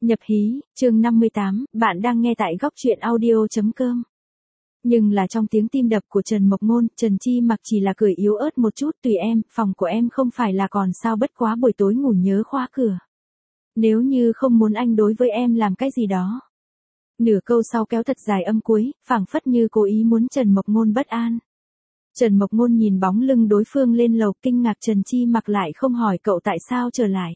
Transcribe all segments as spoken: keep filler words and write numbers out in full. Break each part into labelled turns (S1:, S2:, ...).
S1: Nhập hí, chương năm mươi tám, bạn đang nghe tại góc truyện audio chấm com. Nhưng là trong tiếng tim đập của Trần Mộc Ngôn, Trần Chi Mặc chỉ là cười yếu ớt một chút, tùy em, phòng của em không phải là còn sao, bất quá buổi tối ngủ nhớ khóa cửa. Nếu như không muốn anh đối với em làm cái gì đó. Nửa câu sau kéo thật dài âm cuối, phảng phất như cố ý muốn Trần Mộc Ngôn bất an. Trần Mộc Ngôn nhìn bóng lưng đối phương lên lầu, kinh ngạc Trần Chi Mặc lại không hỏi cậu tại sao trở lại.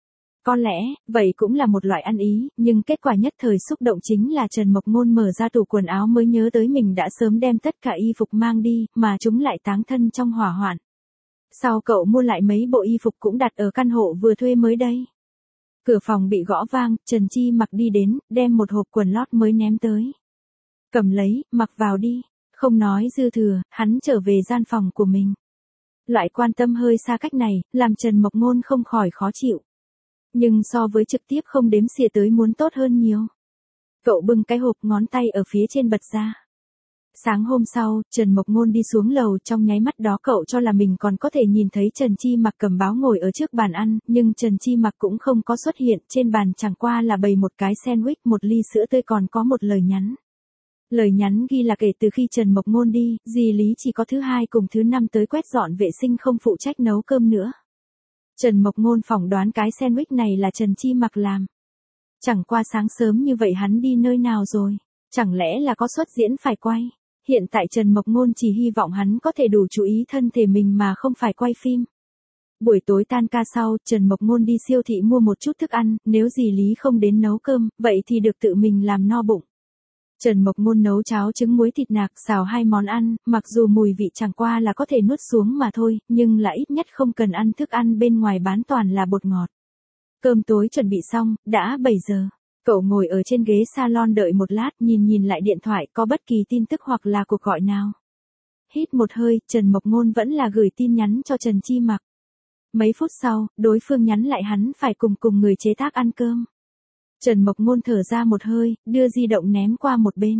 S1: Có lẽ, vậy cũng là một loại ăn ý, nhưng kết quả nhất thời xúc động chính là Trần Mộc Ngôn mở ra tủ quần áo mới nhớ tới mình đã sớm đem tất cả y phục mang đi, mà chúng lại táng thân trong hỏa hoạn. Sau cậu mua lại mấy bộ y phục cũng đặt ở căn hộ vừa thuê mới đây. Cửa phòng bị gõ vang, Trần Chi Mặc đi đến, đem một hộp quần lót mới ném tới. Cầm lấy, mặc vào đi. Không nói dư thừa, hắn trở về gian phòng của mình. Loại quan tâm hơi xa cách này, làm Trần Mộc Ngôn không khỏi khó chịu. Nhưng so với trực tiếp không đếm xỉa tới muốn tốt hơn nhiều. Cậu bưng cái hộp, ngón tay ở phía trên bật ra. Sáng hôm sau, Trần Mộc Ngôn đi xuống lầu, trong nháy mắt đó cậu cho là mình còn có thể nhìn thấy Trần Chi Mặc cầm báo ngồi ở trước bàn ăn, nhưng Trần Chi Mặc cũng không có xuất hiện, trên bàn chẳng qua là bày một cái sandwich, một ly sữa tươi, còn có một lời nhắn. Lời nhắn ghi là kể từ khi Trần Mộc Ngôn đi, dì Lý chỉ có thứ hai cùng thứ năm tới quét dọn vệ sinh, không phụ trách nấu cơm nữa. Trần Mộc Ngôn phỏng đoán cái sandwich này là Trần Chi Mặc làm. Chẳng qua sáng sớm như vậy hắn đi nơi nào rồi? Chẳng lẽ là có xuất diễn phải quay? Hiện tại Trần Mộc Ngôn chỉ hy vọng hắn có thể đủ chú ý thân thể mình mà không phải quay phim. Buổi tối tan ca sau, Trần Mộc Ngôn đi siêu thị mua một chút thức ăn, nếu dì Lý không đến nấu cơm, vậy thì được tự mình làm no bụng. Trần Mộc Ngôn nấu cháo trứng muối thịt nạc, xào hai món ăn, mặc dù mùi vị chẳng qua là có thể nuốt xuống mà thôi, nhưng là ít nhất không cần ăn thức ăn bên ngoài bán toàn là bột ngọt. Cơm tối chuẩn bị xong, đã bảy giờ. Cậu ngồi ở trên ghế salon đợi một lát, nhìn nhìn lại điện thoại có bất kỳ tin tức hoặc là cuộc gọi nào. Hít một hơi, Trần Mộc Ngôn vẫn là gửi tin nhắn cho Trần Chi Mặc. Mấy phút sau, đối phương nhắn lại hắn phải cùng cùng người chế tác ăn cơm. Trần Mộc Ngôn thở ra một hơi, đưa di động ném qua một bên.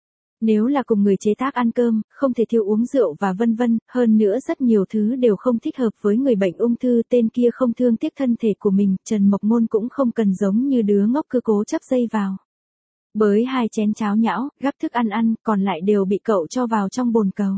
S1: Nếu là cùng người chế tác ăn cơm, không thể thiếu uống rượu và vân vân, hơn nữa rất nhiều thứ đều không thích hợp với người bệnh ung thư, tên kia không thương tiếc thân thể của mình, Trần Mộc Ngôn cũng không cần giống như đứa ngốc cứ cố chấp dây vào. Bới hai chén cháo nhão, gắp thức ăn ăn, còn lại đều bị cậu cho vào trong bồn cầu.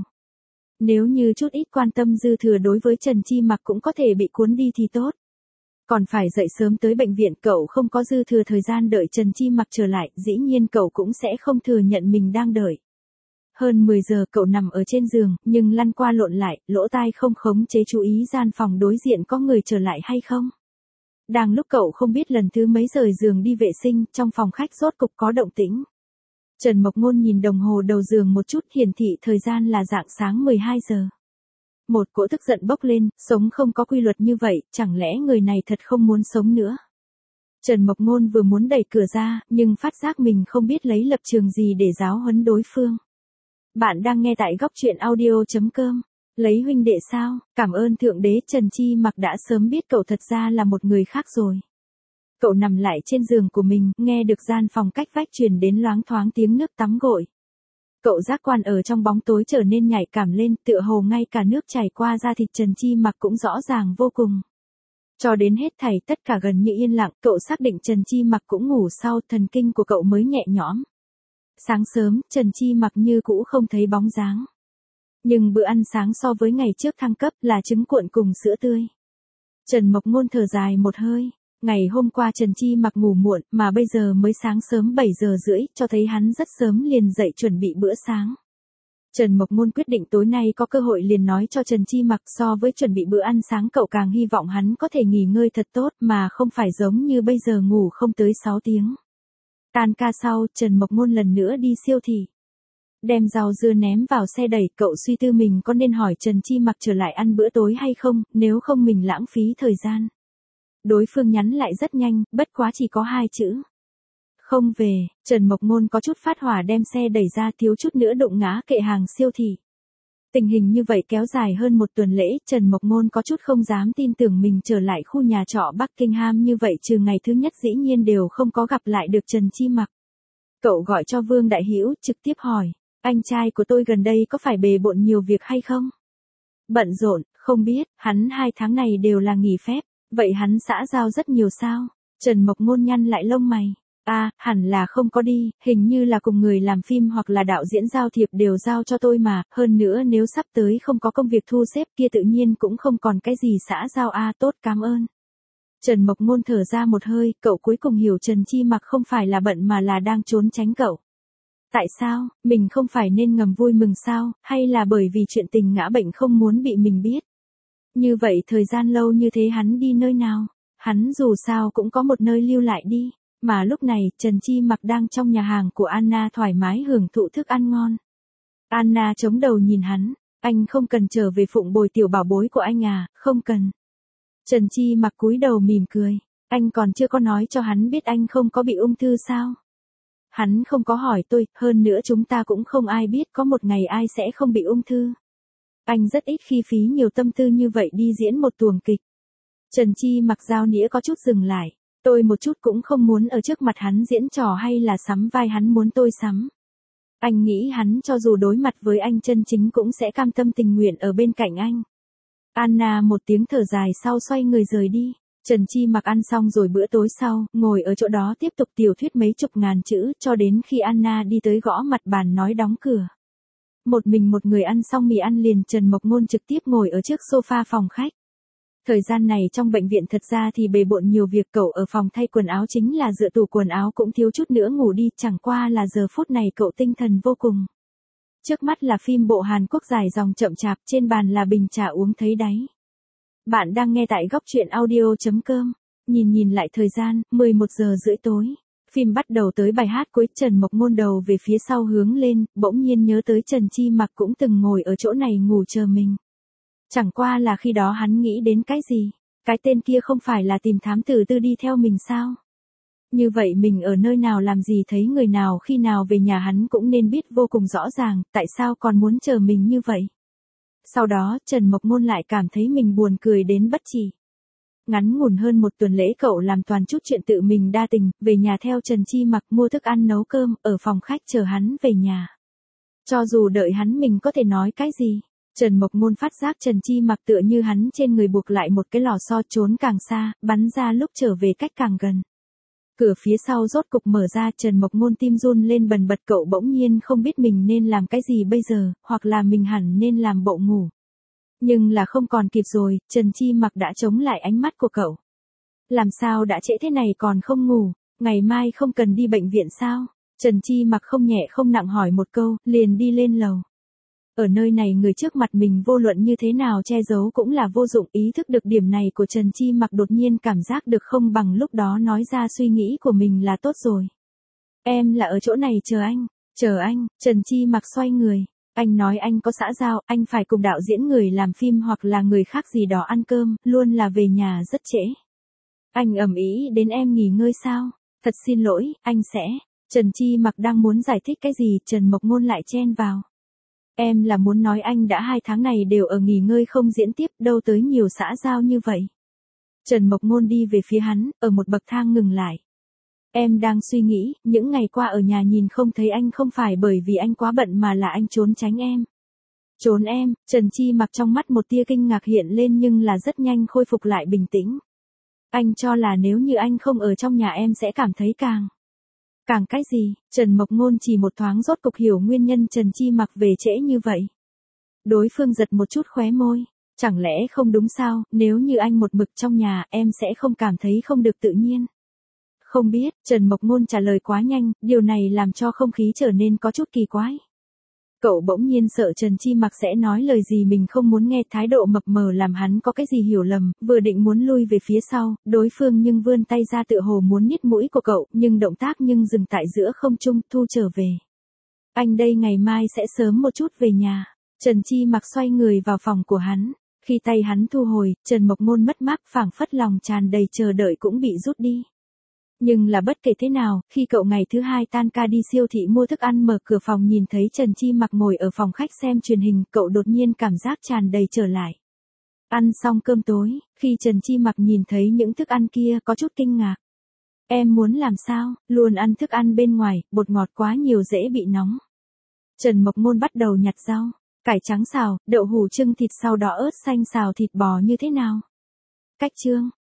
S1: Nếu như chút ít quan tâm dư thừa đối với Trần Chi Mặc cũng có thể bị cuốn đi thì tốt. Còn phải dậy sớm tới bệnh viện, cậu không có dư thừa thời gian đợi Trần Chi Mặc trở lại, dĩ nhiên cậu cũng sẽ không thừa nhận mình đang đợi. Hơn mười giờ cậu nằm ở trên giường, nhưng lăn qua lộn lại, lỗ tai không khống chế chú ý gian phòng đối diện có người trở lại hay không. Đang lúc cậu không biết lần thứ mấy rời giường đi vệ sinh, trong phòng khách rốt cục có động tĩnh. Trần Mộc Ngôn nhìn đồng hồ đầu giường một chút, hiển thị thời gian là rạng sáng mười hai giờ. Một cỗ tức giận bốc lên, sống không có quy luật như vậy, chẳng lẽ người này thật không muốn sống nữa. Trần Mộc Ngôn vừa muốn đẩy cửa ra, nhưng phát giác mình không biết lấy lập trường gì để giáo huấn đối phương. Bạn đang nghe tại góc truyện audio chấm com. Lấy huynh đệ sao? Cảm ơn Thượng Đế, Trần Chi Mặc đã sớm biết cậu thật ra là một người khác rồi. Cậu nằm lại trên giường của mình, nghe được gian phòng cách vách truyền đến loáng thoáng tiếng nước tắm gội. Cậu giác quan ở trong bóng tối trở nên nhạy cảm lên, tựa hồ ngay cả nước chảy qua da thịt Trần Chi Mặc cũng rõ ràng vô cùng. Cho đến hết thảy tất cả gần như yên lặng, cậu xác định Trần Chi Mặc cũng ngủ sau, thần kinh của cậu mới nhẹ nhõm. Sáng sớm, Trần Chi Mặc như cũ không thấy bóng dáng. Nhưng bữa ăn sáng so với ngày trước thăng cấp là trứng cuộn cùng sữa tươi. Trần Mộc Ngôn thở dài một hơi. Ngày hôm qua Trần Chi Mặc ngủ muộn, mà bây giờ mới sáng sớm bảy giờ rưỡi, cho thấy hắn rất sớm liền dậy chuẩn bị bữa sáng. Trần Mộc Ngôn quyết định tối nay có cơ hội liền nói cho Trần Chi Mặc, so với chuẩn bị bữa ăn sáng cậu càng hy vọng hắn có thể nghỉ ngơi thật tốt mà không phải giống như bây giờ ngủ không tới sáu tiếng. Tan ca sau, Trần Mộc Ngôn lần nữa đi siêu thị. Đem rau dưa ném vào xe đẩy, cậu suy tư mình có nên hỏi Trần Chi Mặc trở lại ăn bữa tối hay không, nếu không mình lãng phí thời gian. Đối phương nhắn lại rất nhanh, bất quá chỉ có hai chữ. Không về. Trần Mộc Ngôn có chút phát hỏa đem xe đẩy ra, thiếu chút nữa đụng ngã kệ hàng siêu thị. Tình hình như vậy kéo dài hơn một tuần lễ, Trần Mộc Ngôn có chút không dám tin tưởng mình trở lại khu nhà trọ Buckingham như vậy, trừ ngày thứ nhất dĩ nhiên đều không có gặp lại được Trần Chi Mặc. Cậu gọi cho Vương Đại Hữu, trực tiếp hỏi, anh trai của tôi gần đây có phải bề bộn nhiều việc hay không? Bận rộn, không biết, hắn hai tháng này đều là nghỉ phép. Vậy hắn xã giao rất nhiều sao? Trần Mộc Ngôn nhăn lại lông mày. À, hẳn là không có đi, hình như là cùng người làm phim hoặc là đạo diễn giao thiệp đều giao cho tôi mà, hơn nữa nếu sắp tới không có công việc thu xếp kia tự nhiên cũng không còn cái gì xã giao a à, tốt cảm ơn. Trần Mộc Ngôn thở ra một hơi, cậu cuối cùng hiểu Trần Chi Mặc không phải là bận mà là đang trốn tránh cậu. Tại sao, mình không phải nên ngầm vui mừng sao, hay là bởi vì chuyện tình ngã bệnh không muốn bị mình biết? Như vậy thời gian lâu như thế hắn đi nơi nào? Hắn dù sao cũng có một nơi lưu lại đi. Mà lúc này, Trần Chi Mặc đang trong nhà hàng của Anna thoải mái hưởng thụ thức ăn ngon. Anna chống đầu nhìn hắn, anh không cần trở về phụng bồi tiểu bảo bối của anh à, không cần. Trần Chi Mặc cúi đầu mỉm cười, anh còn chưa có nói cho hắn biết anh không có bị ung thư sao? Hắn không có hỏi tôi, hơn nữa chúng ta cũng không ai biết có một ngày ai sẽ không bị ung thư. Anh rất ít khi phí nhiều tâm tư như vậy đi diễn một tuồng kịch. Trần Chi Mặc dao nĩa có chút dừng lại. Tôi một chút cũng không muốn ở trước mặt hắn diễn trò hay là sắm vai hắn muốn tôi sắm. Anh nghĩ hắn cho dù đối mặt với anh chân chính cũng sẽ cam tâm tình nguyện ở bên cạnh anh. Anna một tiếng thở dài sau xoay người rời đi. Trần Chi Mặc ăn xong rồi bữa tối sau, ngồi ở chỗ đó tiếp tục tiểu thuyết mấy chục ngàn chữ cho đến khi Anna đi tới gõ mặt bàn nói đóng cửa. Một mình một người ăn xong mì ăn liền Trần Mộc Ngôn trực tiếp ngồi ở trước sofa phòng khách. Thời gian này trong bệnh viện thật ra thì bề bộn nhiều việc, cậu ở phòng thay quần áo chính là dựa tủ quần áo cũng thiếu chút nữa ngủ đi, chẳng qua là giờ phút này cậu tinh thần vô cùng. Trước mắt là phim bộ Hàn Quốc dài dòng chậm chạp, trên bàn là bình trà uống thấy đáy. Bạn đang nghe tại góc truyện audio chấm com. Nhìn nhìn lại thời gian, mười một giờ rưỡi tối. Phim bắt đầu tới bài hát cuối, Trần Mộc Ngôn đầu về phía sau hướng lên, bỗng nhiên nhớ tới Trần Chi Mặc cũng từng ngồi ở chỗ này ngủ chờ mình. Chẳng qua là khi đó hắn nghĩ đến cái gì? Cái tên kia không phải là tìm thám tử tư đi theo mình sao? Như vậy mình ở nơi nào làm gì thấy người nào khi nào về nhà hắn cũng nên biết vô cùng rõ ràng, tại sao còn muốn chờ mình như vậy? Sau đó, Trần Mộc Ngôn lại cảm thấy mình buồn cười đến bất chỉ. Ngắn ngủn hơn một tuần lễ cậu làm toàn chút chuyện tự mình đa tình, về nhà theo Trần Chi Mặc mua thức ăn nấu cơm, ở phòng khách chờ hắn về nhà. Cho dù đợi hắn mình có thể nói cái gì? Trần Mộc Ngôn phát giác Trần Chi Mặc tựa như hắn trên người buộc lại một cái lò xo, trốn càng xa, bắn ra lúc trở về cách càng gần. Cửa phía sau rốt cục mở ra, Trần Mộc Ngôn tim run lên bần bật, cậu bỗng nhiên không biết mình nên làm cái gì bây giờ, hoặc là mình hẳn nên làm bộ ngủ. Nhưng là không còn kịp rồi, Trần Chi Mặc đã chống lại ánh mắt của cậu. Làm sao đã trễ thế này còn không ngủ, ngày mai không cần đi bệnh viện sao? Trần Chi Mặc không nhẹ không nặng hỏi một câu, liền đi lên lầu. Ở nơi này người trước mặt mình vô luận như thế nào che giấu cũng là vô dụng, ý thức được điểm này của Trần Chi Mặc đột nhiên cảm giác được không bằng lúc đó nói ra suy nghĩ của mình là tốt rồi. Em là ở chỗ này chờ anh, chờ anh, Trần Chi Mặc xoay người. Anh nói anh có xã giao, anh phải cùng đạo diễn người làm phim hoặc là người khác gì đó ăn cơm, luôn là về nhà rất trễ. Anh ầm ĩ đến em nghỉ ngơi sao? Thật xin lỗi, anh sẽ. Trần Chi Mặc đang muốn giải thích cái gì, Trần Mộc Ngôn lại chen vào. Em là muốn nói anh đã hai tháng này đều ở nghỉ ngơi không diễn tiếp, đâu tới nhiều xã giao như vậy. Trần Mộc Ngôn đi về phía hắn, ở một bậc thang ngừng lại. Em đang suy nghĩ, những ngày qua ở nhà nhìn không thấy anh không phải bởi vì anh quá bận mà là anh trốn tránh em. Trốn em, Trần Chi Mặc trong mắt một tia kinh ngạc hiện lên nhưng là rất nhanh khôi phục lại bình tĩnh. Anh cho là nếu như anh không ở trong nhà em sẽ cảm thấy càng... Càng cái gì? Trần Mộc Ngôn chỉ một thoáng rốt cục hiểu nguyên nhân Trần Chi Mặc về trễ như vậy. Đối phương giật một chút khóe môi. Chẳng lẽ không đúng sao, nếu như anh một mực trong nhà em sẽ không cảm thấy không được tự nhiên. Không biết, Trần Mộc Ngôn trả lời quá nhanh, điều này làm cho không khí trở nên có chút kỳ quái. Cậu bỗng nhiên sợ Trần Chi Mặc sẽ nói lời gì mình không muốn nghe, thái độ mập mờ làm hắn có cái gì hiểu lầm, vừa định muốn lui về phía sau, đối phương nhưng vươn tay ra tựa hồ muốn niết mũi của cậu, nhưng động tác nhưng dừng tại giữa không trung, thu trở về. Anh đây ngày mai sẽ sớm một chút về nhà. Trần Chi Mặc xoay người vào phòng của hắn. Khi tay hắn thu hồi, Trần Mộc Ngôn mất mát, phảng phất lòng tràn đầy chờ đợi cũng bị rút đi. Nhưng là bất kể thế nào, khi cậu ngày thứ hai tan ca đi siêu thị mua thức ăn mở cửa phòng nhìn thấy Trần Chi Mặc ngồi ở phòng khách xem truyền hình, cậu đột nhiên cảm giác tràn đầy trở lại. Ăn xong cơm tối, khi Trần Chi Mặc nhìn thấy những thức ăn kia có chút kinh ngạc. Em muốn làm sao, luôn ăn thức ăn bên ngoài, bột ngọt quá nhiều dễ bị nóng. Trần Mộc Ngôn bắt đầu nhặt rau, cải trắng xào, đậu hũ trưng thịt, sau đó ớt xanh xào thịt bò như thế nào? Cách chương